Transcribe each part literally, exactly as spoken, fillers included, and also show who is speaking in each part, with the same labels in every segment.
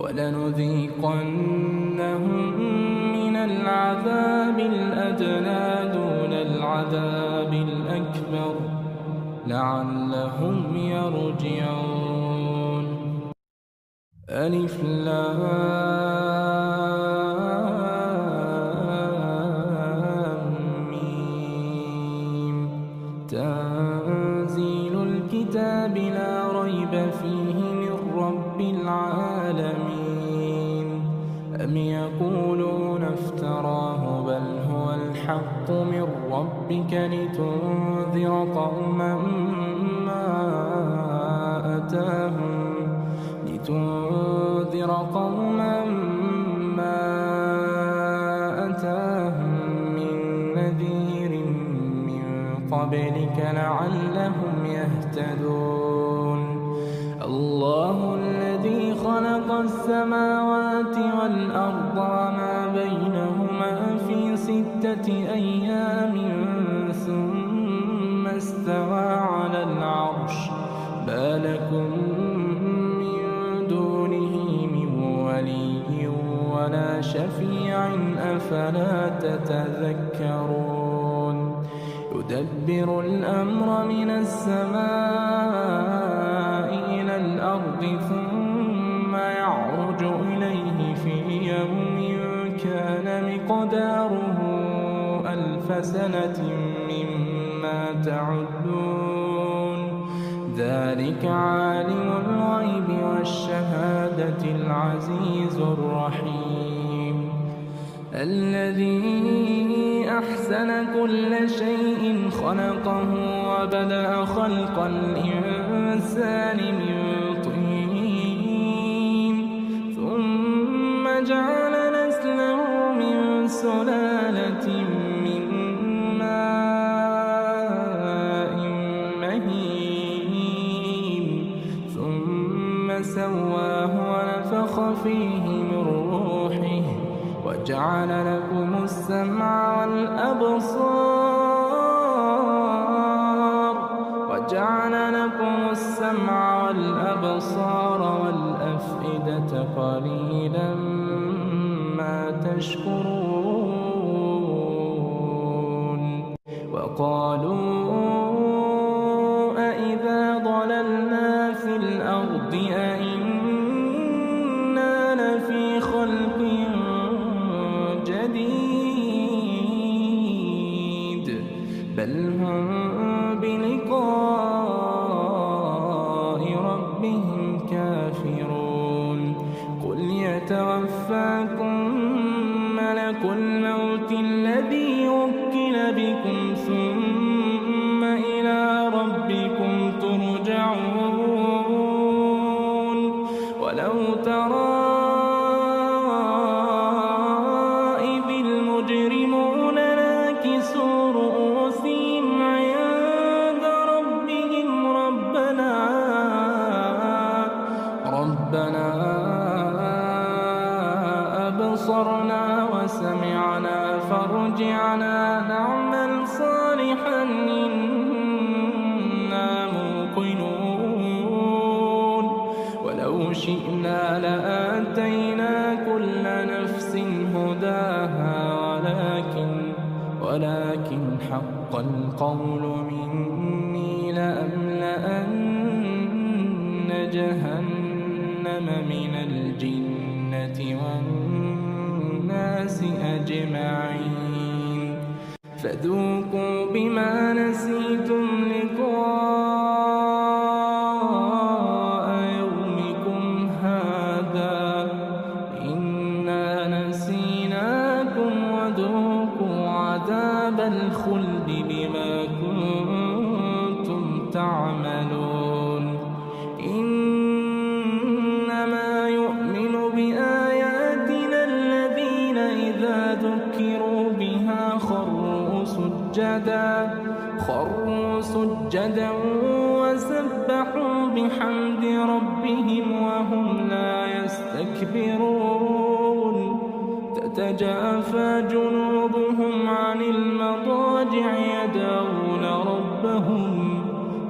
Speaker 1: ولنذيقنهم من العذاب الأدنى دون العذاب الأكبر لعلهم يرجعون. ألف لام ميم. تنزيل الكتاب لا ريب فيه من رب العالمين. أم يقولون افتراه بل هو الحق من ربك لتنذر قوما ما أتاهم لتنذر قوما ما أتاهم من نذير من قبلك لعلهم يهتدون. الله الذي خلق السماوات والأرض وما بينهما في ستة أيام ثم استوى على العرش ما لكم من دونه من ولي ولا شفيع أفلا تتذكرون. يدبر الأمر من السماء إلى الأرض ثم يعرج إليه في يوم كان مقداره ألف سنة مما تعدون. ذلك عالم الغيب والشهادة العزيز الرحيم الذي أحسن كل شيء خلقه وبدأ خلق الإنسان من طين ثم جعل نسله من سلالة من ماء مهين ثم سواه ونفخ فيه من روحه وجعل لكم السمع والأبصار وجعل لكم السمع والأبصار والأفئدة قليلا ما تشكرون. وقالوا أإذا ضللنا في الأرض أإنا لفي خلق جديد بل هم بلقاء ربهم كافرون. قل يتوفاكم ملك الموت الذي وكل بكم ثم إلى ربكم ترجعون. ولو ترى ربنا أبصرنا وسمعنا فارجعنا نعمل صالحا إنا موقنون. ولو شئنا لآتينا كل نفس هداها ولكن ولكن حق القول مني لأملأن جهنم من الجنة والناس أجمعين. فذوقوا بما نسيتم لقاء يومكم هذا إنا نسيناكم وذوقوا عذاب الخلد بما كنتم تعملون. إنما يؤمن بآياتنا الذين إذا ذكروا بها خروا سجدا خروا سجدا وسبحوا بحمد ربهم وهم لا يستكبرون. تتجافى جنوبهم عن المضاجع يدعون ربهم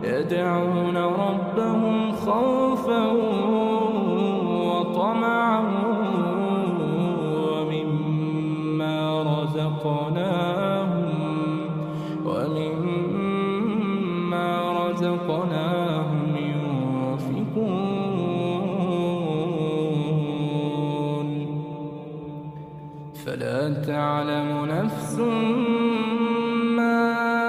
Speaker 1: يدعون ربهم خوفا وطمعا فلا تعلم نفس ما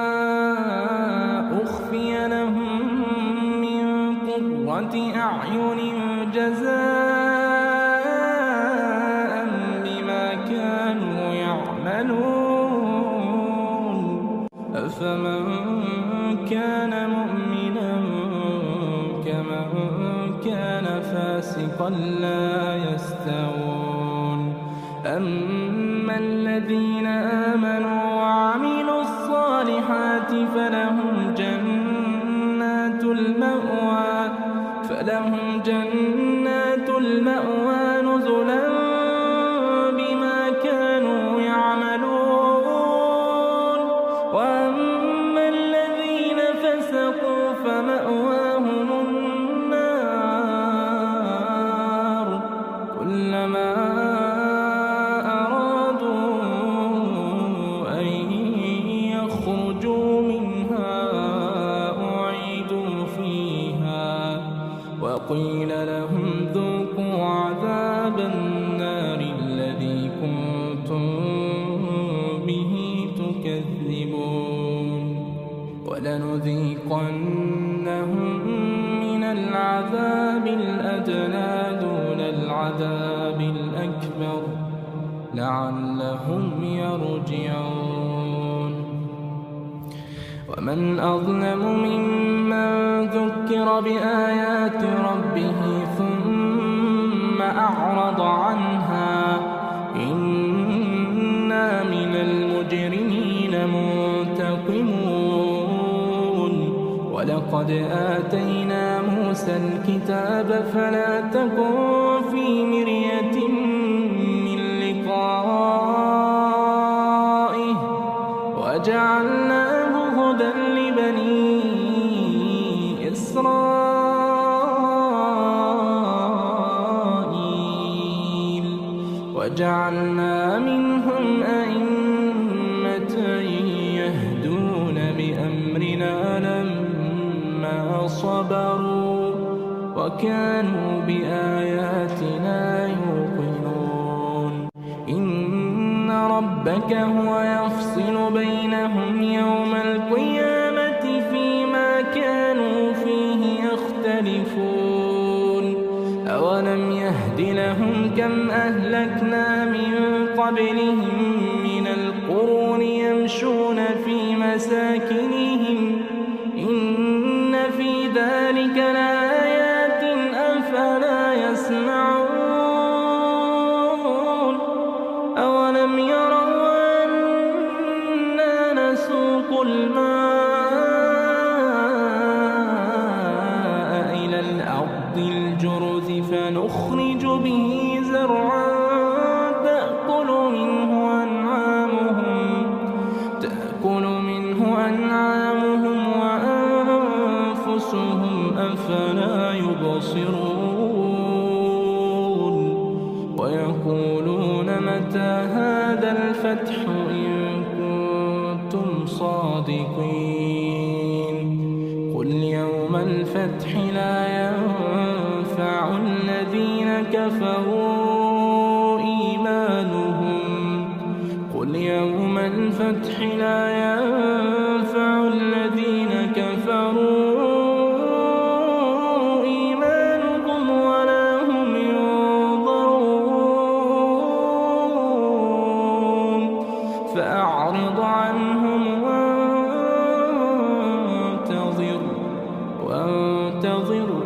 Speaker 1: أخفي لهم من قرة أعين جزاء بما كانوا يعملون أفمن كان مؤمنا كمن كان فاسقا لا يستوون أما الذين آمنوا وعملوا الصالحات فلهم جنات المأوى فلهم جنات المأوى نزلا بما كانوا يعملون وأما الذين فسقوا فمأواهم النار كلما وقيل لهم ذوقوا عذاب النار الذي كنتم به تكذبون ولنذيقنهم من العذاب الأدنى دون العذاب الأكبر لعلهم يرجعون ومن أظلم ممن ذكر بآيات ربه ثم أعرض عنها إنا من المجرمين منتقمون ولقد آتينا موسى الكتاب فلا تكن في مرية من لقائه وجعلناه هدى لبني إسرائيل وجعلنا منهم أئمة يهدون بأمرنا لما صبروا وكانوا بآياتنا يوقنون إن ربك هو يفصل بينهم يوم القيامة فيما كانوا فيه يختلفون أولم يهد لهم كم أهلكنا من قبلهم من القرون يمشون في مساكنهم إن في ذلك لآيات أفلا يسمعون أولم يروا أنا نسوق الماء إلى الأرض الجرز فنخرج به زرعا تأكل منه أنعامهم تأكل منه أنعامهم وأنفسهم أفلا يبصرون ويقولون متى هذا الفتح إن كنتم صادقين قل يوم الفتح لا ينفع الذين كفروا إيمانهم قل يوم الفتح لا ينفع الذين كفروا إيمانهم ولا هم ينظرون فأعرض عنهم وانتظر وانتظر